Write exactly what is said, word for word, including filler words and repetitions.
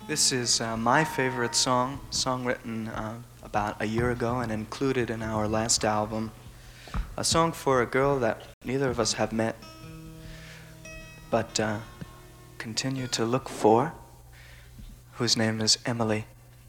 This is uh, my favorite song, song written uh, about a year ago and included in our last album. A song for a girl that neither of us have met, but uh, continue to look for, whose name is Emily.